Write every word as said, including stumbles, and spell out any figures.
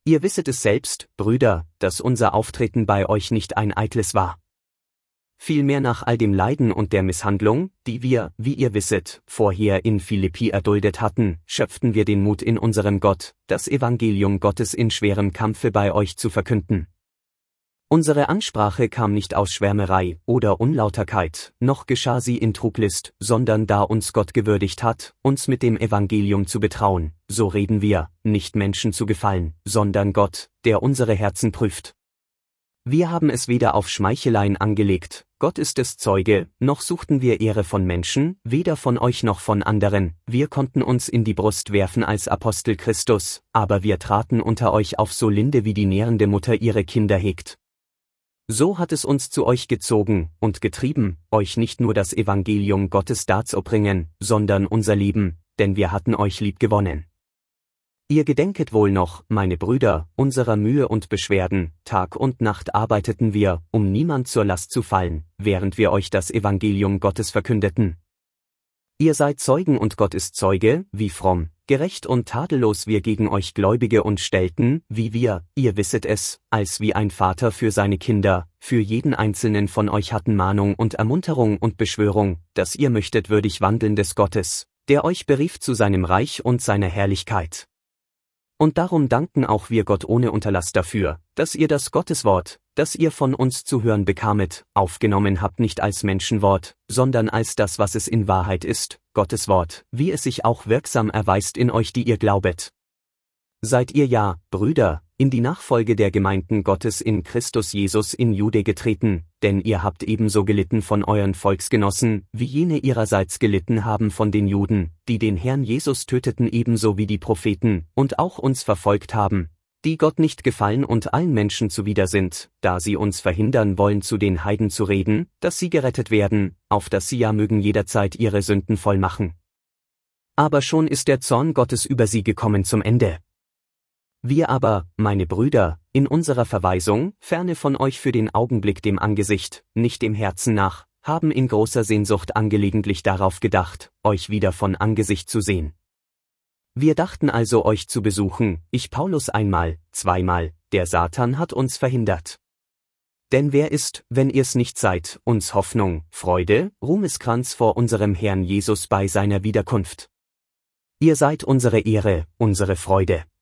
Ihr wisset es selbst, Brüder, dass unser Auftreten bei euch nicht ein eitles war. Vielmehr nach all dem Leiden und der Misshandlung, die wir, wie ihr wisset, vorher in Philippi erduldet hatten, schöpften wir den Mut in unserem Gott, das Evangelium Gottes in schwerem Kampfe bei euch zu verkünden. Unsere Ansprache kam nicht aus Schwärmerei oder Unlauterkeit, noch geschah sie in Truglist, sondern da uns Gott gewürdigt hat, uns mit dem Evangelium zu betrauen, so reden wir, nicht Menschen zu gefallen, sondern Gott, der unsere Herzen prüft. Wir haben es weder auf Schmeicheleien angelegt, Gott ist es Zeuge, noch suchten wir Ehre von Menschen, weder von euch noch von anderen, wir konnten uns in die Brust werfen als Apostel Christus, aber wir traten unter euch auf so linde wie die nährende Mutter ihre Kinder hegt. So hat es uns zu euch gezogen und getrieben, euch nicht nur das Evangelium Gottes darzubringen, sondern unser Leben, denn wir hatten euch lieb gewonnen. Ihr gedenket wohl noch, meine Brüder, unserer Mühe und Beschwerden, Tag und Nacht arbeiteten wir, um niemand zur Last zu fallen, während wir euch das Evangelium Gottes verkündeten. Ihr seid Zeugen und Gott ist Zeuge, wie fromm, gerecht und tadellos wir gegen euch Gläubige uns stellten, wie wir, ihr wisset es, als wie ein Vater für seine Kinder, für jeden einzelnen von euch hatten Mahnung und Ermunterung und Beschwörung, dass ihr möchtet würdig wandeln des Gottes, der euch berief zu seinem Reich und seiner Herrlichkeit. Und darum danken auch wir Gott ohne Unterlass dafür, dass ihr das Gotteswort, das ihr von uns zu hören bekamet, aufgenommen habt nicht als Menschenwort, sondern als das, was es in Wahrheit ist, Gottes Wort, wie es sich auch wirksam erweist in euch, die ihr glaubet. Seid ihr ja, Brüder, in die Nachfolge der Gemeinden Gottes in Christus Jesus in Jude getreten, denn ihr habt ebenso gelitten von euren Volksgenossen, wie jene ihrerseits gelitten haben von den Juden, die den Herrn Jesus töteten ebenso wie die Propheten, und auch uns verfolgt haben, die Gott nicht gefallen und allen Menschen zuwider sind, da sie uns verhindern wollen zu den Heiden zu reden, dass sie gerettet werden, auf dass sie ja mögen jederzeit ihre Sünden voll machen. Aber schon ist der Zorn Gottes über sie gekommen zum Ende. Wir aber, meine Brüder, in unserer Verweisung, ferne von euch für den Augenblick dem Angesicht, nicht dem Herzen nach, haben in großer Sehnsucht angelegentlich darauf gedacht, euch wieder von Angesicht zu sehen. Wir dachten also euch zu besuchen, ich Paulus einmal, zweimal, der Satan hat uns verhindert. Denn wer ist, wenn ihr's nicht seid, uns Hoffnung, Freude, Ruhmeskranz vor unserem Herrn Jesus bei seiner Wiederkunft? Ihr seid unsere Ehre, unsere Freude.